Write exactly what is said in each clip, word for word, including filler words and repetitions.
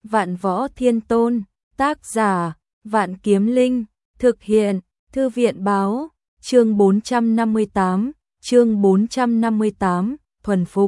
Vạn Võ Thiên Tôn, tác giả, Vạn Kiếm Linh, thực hiện, Thư viện báo, chương bốn trăm năm mươi tám, chương bốn trăm năm mươi tám, thuần phục.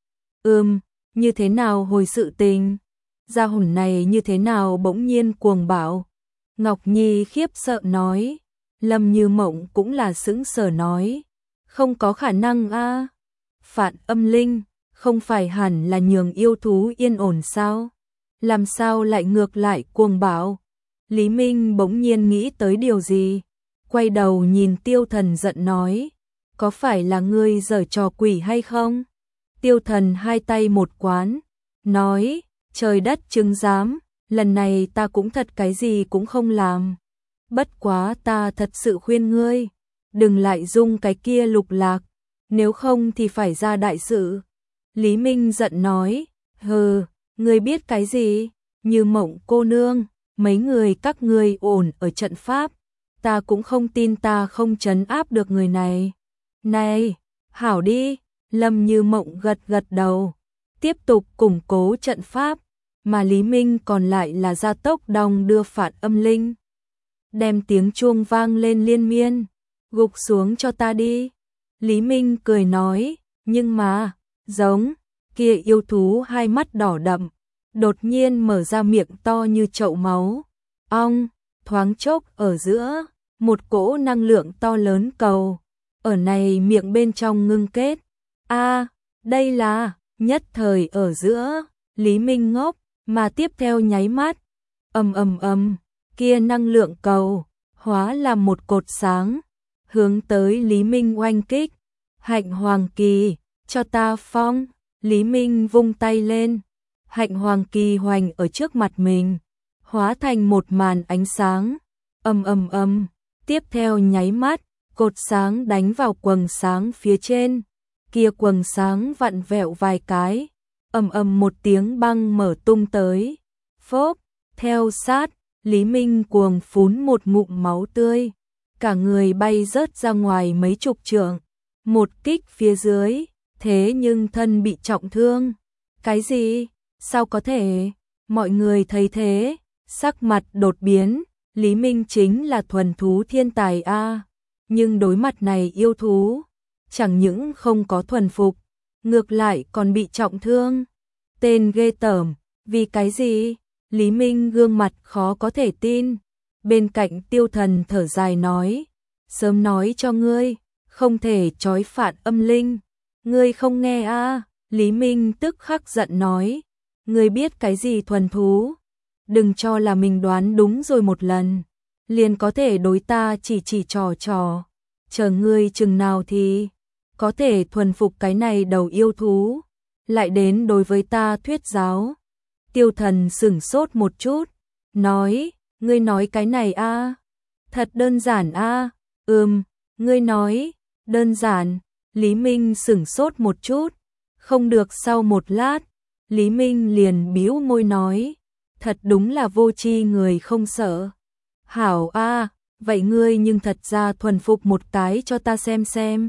Ừm, như thế nào hồi sự tình? Gia hồn này như thế nào bỗng nhiên cuồng bạo? Ngọc Nhi khiếp sợ nói, Lâm Như Mộng cũng là sững sờ nói, không có khả năng a. Phạn Âm Linh, không phải hẳn là nhường yêu thú yên ổn sao? Làm sao lại ngược lại cuồng bạo? Lý Minh bỗng nhiên nghĩ tới điều gì, quay đầu nhìn Tiêu Thần giận nói, có phải là ngươi giở trò quỷ hay không? Tiêu Thần hai tay một quán, nói, trời đất chứng giám, lần này ta cũng thật cái gì cũng không làm. Bất quá ta thật sự khuyên ngươi, đừng lại dung cái kia lục lạc, nếu không thì phải ra đại sự. Lý Minh giận nói, hừ, ngươi biết cái gì? Như Mộng cô nương, mấy người các ngươi ổn ở trận pháp, ta cũng không tin ta không trấn áp được người này. Này, hảo đi, Lâm Như Mộng gật gật đầu, tiếp tục củng cố trận pháp, mà Lý Minh còn lại là gia tốc đong đưa Phạn Âm Linh. Đem tiếng chuông vang lên liên miên, gục xuống cho ta đi. Lý Minh cười nói, nhưng mà, giống, kia yêu thú hai mắt đỏ đậm, đột nhiên mở ra miệng to như chậu máu. Ong, thoáng chốc ở giữa, một cỗ năng lượng to lớn cầu, ở này miệng bên trong ngưng kết. A, đây là, nhất thời ở giữa, Lý Minh ngốc, mà tiếp theo nháy mắt, ầm ầm ầm, kia năng lượng cầu, hóa làm một cột sáng, hướng tới Lý Minh oanh kích. Hạnh Hoàng Kỳ, cho ta phong, Lý Minh vung tay lên, Hạnh Hoàng Kỳ hoành ở trước mặt mình, hóa thành một màn ánh sáng, ầm ầm ầm, tiếp theo nháy mắt, cột sáng đánh vào quầng sáng phía trên, kia quầng sáng vặn vẹo vài cái, ầm ầm một tiếng băng mở tung tới, phốp, theo sát, Lý Minh cuồng phún một ngụm máu tươi, cả người bay rớt ra ngoài mấy chục trượng, một kích phía dưới, thế nhưng thân bị trọng thương. Cái gì? Sao có thể? Mọi người thấy thế, sắc mặt đột biến, Lý Minh chính là thuần thú thiên tài a, nhưng đối mặt này yêu thú, chẳng những không có thuần phục, ngược lại còn bị trọng thương. Tên ghê tởm, vì cái gì? Lý Minh gương mặt khó có thể tin. Bên cạnh Tiêu Thần thở dài nói, sớm nói cho ngươi, không thể trói Phạn Âm Linh. Ngươi không nghe a? Lý Minh tức khắc giận nói, ngươi biết cái gì thuần thú? Đừng cho là mình đoán đúng rồi một lần, liền có thể đối ta chỉ chỉ trò trò. Chờ ngươi chừng nào thì có thể thuần phục cái này đầu yêu thú, lại đến đối với ta thuyết giáo. Tiêu Thần sửng sốt một chút, nói, ngươi nói cái này a? Thật đơn giản a? Ừm, ngươi nói, đơn giản. Lý Minh sửng sốt một chút, không được sau một lát, Lý Minh liền bĩu môi nói, thật đúng là vô tri người không sợ. Hảo a, vậy ngươi nhưng thật ra thuần phục một cái cho ta xem xem.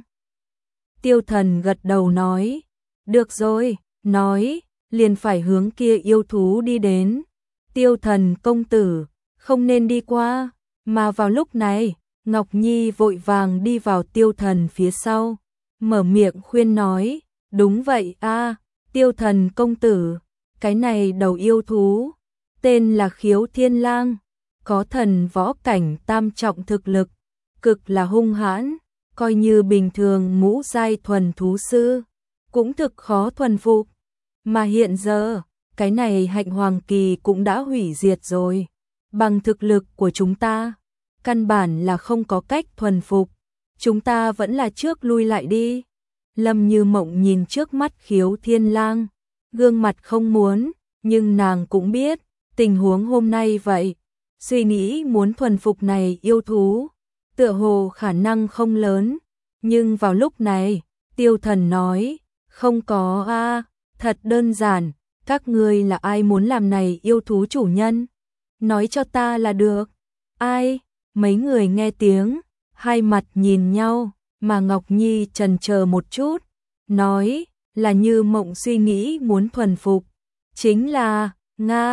Tiêu Thần gật đầu nói, được rồi, nói, liền phải hướng kia yêu thú đi đến. Tiêu Thần công tử, không nên đi qua, mà vào lúc này, Ngọc Nhi vội vàng đi vào Tiêu Thần phía sau, mở miệng khuyên nói, đúng vậy a, Tiêu Thần công tử, cái này đầu yêu thú, tên là Khiếu Thiên Lang, có thần võ cảnh tam trọng thực lực, cực là hung hãn, coi như bình thường ngũ giai thuần thú sư, cũng thực khó thuần phục. Mà hiện giờ, cái này Hạnh Hoàng Kỳ cũng đã hủy diệt rồi, bằng thực lực của chúng ta, căn bản là không có cách thuần phục, chúng ta vẫn là trước lui lại đi. Lâm Như Mộng nhìn trước mắt Khiếu Thiên Lang, gương mặt không muốn, nhưng nàng cũng biết, tình huống hôm nay vậy, suy nghĩ muốn thuần phục này yêu thú, tựa hồ khả năng không lớn, nhưng vào lúc này, Tiêu Thần nói, không có a, thật đơn giản, các ngươi là ai muốn làm này yêu thú chủ nhân? Nói cho ta là được. Ai? Mấy người nghe tiếng, hai mặt nhìn nhau, mà Ngọc Nhi chần chờ một chút, nói, là Như Mộng suy nghĩ muốn thuần phục, chính là, Nga,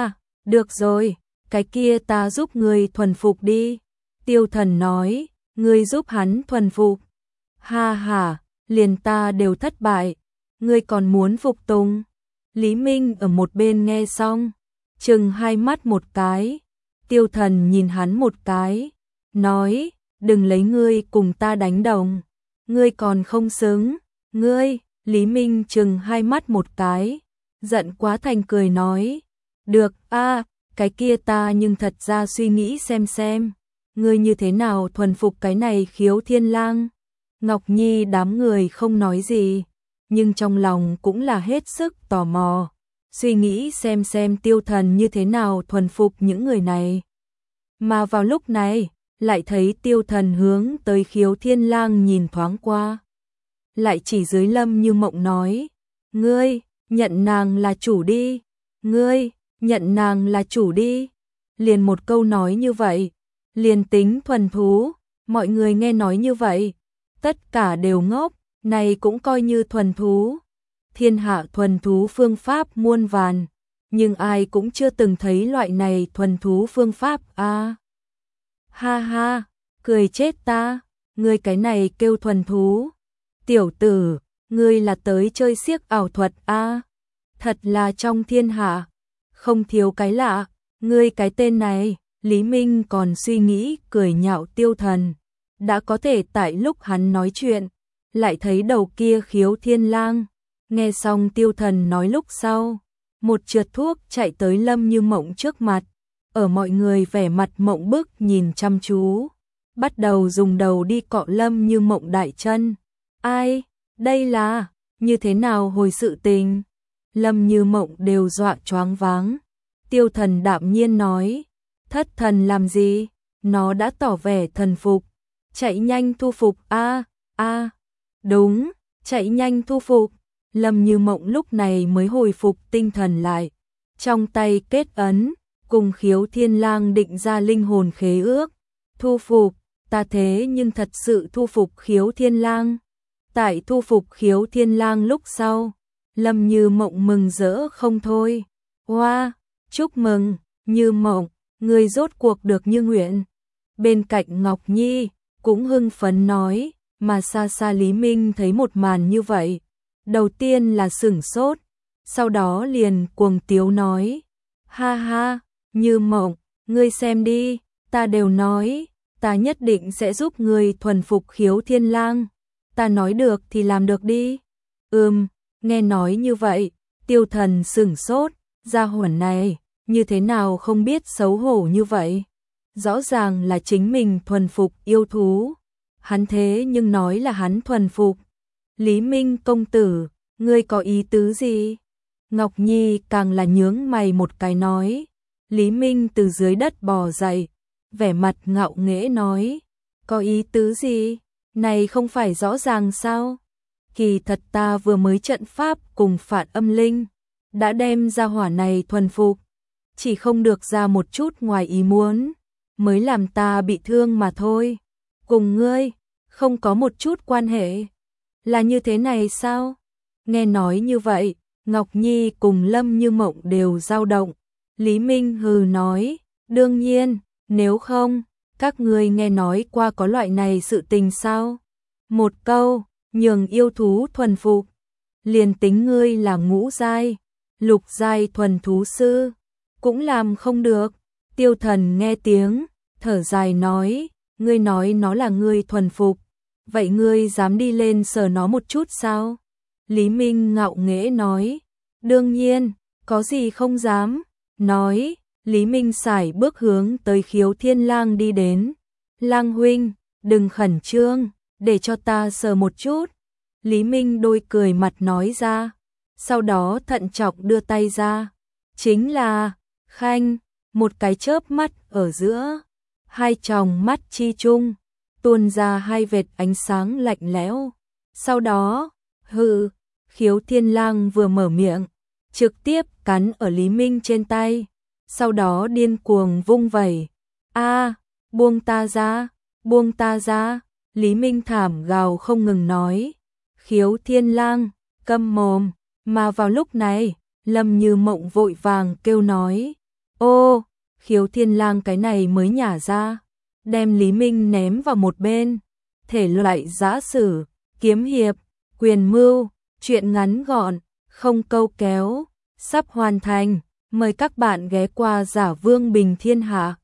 Được rồi, cái kia ta giúp ngươi thuần phục đi. Tiêu Thần nói, ngươi giúp hắn thuần phục. Ha ha, liền ta đều thất bại, ngươi còn muốn phục tùng. Lý Minh ở một bên nghe xong, chừng hai mắt một cái. Tiêu Thần nhìn hắn một cái, nói, đừng lấy ngươi cùng ta đánh đồng, ngươi còn không xứng. Ngươi, Lý Minh chừng hai mắt một cái, giận quá thành cười nói, được a, cái kia ta nhưng thật ra suy nghĩ xem xem, ngươi như thế nào thuần phục cái này Khiếu Thiên Lang. Ngọc Nhi đám người không nói gì, nhưng trong lòng cũng là hết sức tò mò, suy nghĩ xem xem Tiêu Thần như thế nào thuần phục những người này. Mà vào lúc này, lại thấy Tiêu Thần hướng tới Khiếu Thiên Lang nhìn thoáng qua. Lại chỉ dưới Lâm Như Mộng nói, ngươi, nhận nàng là chủ đi, ngươi, nhận nàng là chủ đi. Liền một câu nói như vậy, liền tính thuần thú, mọi người nghe nói như vậy, tất cả đều ngốc, này cũng coi như thuần thú. Thiên hạ thuần thú phương pháp muôn vàn, nhưng ai cũng chưa từng thấy loại này thuần thú phương pháp a. À, ha ha, cười chết ta, ngươi cái này kêu thuần thú. Tiểu tử, ngươi là tới chơi xiếc ảo thuật a? À, thật là trong thiên hạ không thiếu cái lạ, ngươi cái tên này. Lý Minh còn suy nghĩ cười nhạo Tiêu Thần, đã có thể tại lúc hắn nói chuyện, lại thấy đầu kia Khiếu Thiên Lang. Nghe xong Tiêu Thần nói lúc sau, một trượt thuốc chạy tới Lâm Như Mộng trước mặt, ở mọi người vẻ mặt mộng bức nhìn chăm chú, bắt đầu dùng đầu đi cọ Lâm Như Mộng đại chân. Ai, đây là, như thế nào hồi sự tình? Lâm Như Mộng đều dọa choáng váng. Tiêu Thần đạm nhiên nói, thất thần làm gì, nó đã tỏ vẻ thần phục, chạy nhanh thu phục a a. Đúng, chạy nhanh thu phục. Lâm Như Mộng lúc này mới hồi phục tinh thần lại, trong tay kết ấn, cùng Khiếu Thiên Lang định ra linh hồn khế ước. Thu phục, ta thế nhưng thật sự thu phục Khiếu Thiên Lang. Tại thu phục Khiếu Thiên Lang lúc sau, Lâm Như Mộng mừng rỡ không thôi. Hoa, wow, chúc mừng, Như Mộng, ngươi rốt cuộc được như nguyện. Bên cạnh Ngọc Nhi cũng hưng phấn nói, mà xa xa Lý Minh thấy một màn như vậy, đầu tiên là sửng sốt, sau đó liền cuồng tiếu nói, ha ha, Như Mộng, ngươi xem đi, ta đều nói, ta nhất định sẽ giúp ngươi thuần phục Khiếu Thiên Lang, ta nói được thì làm được đi. Ừm, nghe nói như vậy, Tiêu Thần sửng sốt, gia hỏa này, như thế nào không biết xấu hổ như vậy, rõ ràng là chính mình thuần phục yêu thú, hắn thế nhưng nói là hắn thuần phục. Lý Minh công tử, ngươi có ý tứ gì? Ngọc Nhi càng là nhướng mày một cái nói. Lý Minh từ dưới đất bò dậy, vẻ mặt ngạo nghễ nói, có ý tứ gì? Này không phải rõ ràng sao? Kỳ thật ta vừa mới trận pháp cùng Phản Âm Linh, đã đem ra hỏa này thuần phục, chỉ không được ra một chút ngoài ý muốn, mới làm ta bị thương mà thôi. Cùng ngươi, không có một chút quan hệ. Là như thế này sao? Nghe nói như vậy, Ngọc Nhi cùng Lâm Như Mộng đều dao động. Lý Minh hừ nói, đương nhiên, nếu không, các ngươi nghe nói qua có loại này sự tình sao? Một câu, nhường yêu thú thuần phục, liền tính ngươi là ngũ giai, lục giai thuần thú sư, cũng làm không được. Tiêu Thần nghe tiếng, thở dài nói, ngươi nói nó là ngươi thuần phục, vậy ngươi dám đi lên sờ nó một chút sao? Lý Minh ngạo nghễ nói, đương nhiên, có gì không dám. Nói, Lý Minh sải bước hướng tới Khiếu Thiên Lang đi đến. Lang huynh, đừng khẩn trương, để cho ta sờ một chút. Lý Minh đôi cười mặt nói ra, sau đó thận trọng đưa tay ra. Chính là, khanh, một cái chớp mắt ở giữa, hai tròng mắt chi chung, tuôn ra hai vệt ánh sáng lạnh lẽo. Sau đó, hừ, Khiếu Thiên Lang vừa mở miệng, trực tiếp cắn ở Lý Minh trên tay, sau đó điên cuồng vung vẩy. A, buông ta ra, buông ta ra. Lý Minh thảm gào không ngừng nói. Khiếu Thiên Lang, câm mồm. Mà vào lúc này, Lâm Như Mộng vội vàng kêu nói, Ô, Khiếu Thiên Lang cái này mới nhả ra, đem Lý Minh ném vào một bên. Thể loại giã sử, kiếm hiệp, quyền mưu, truyện ngắn gọn, không câu kéo, sắp hoàn thành. Mời các bạn ghé qua Giả Vương Bình Thiên Hạ.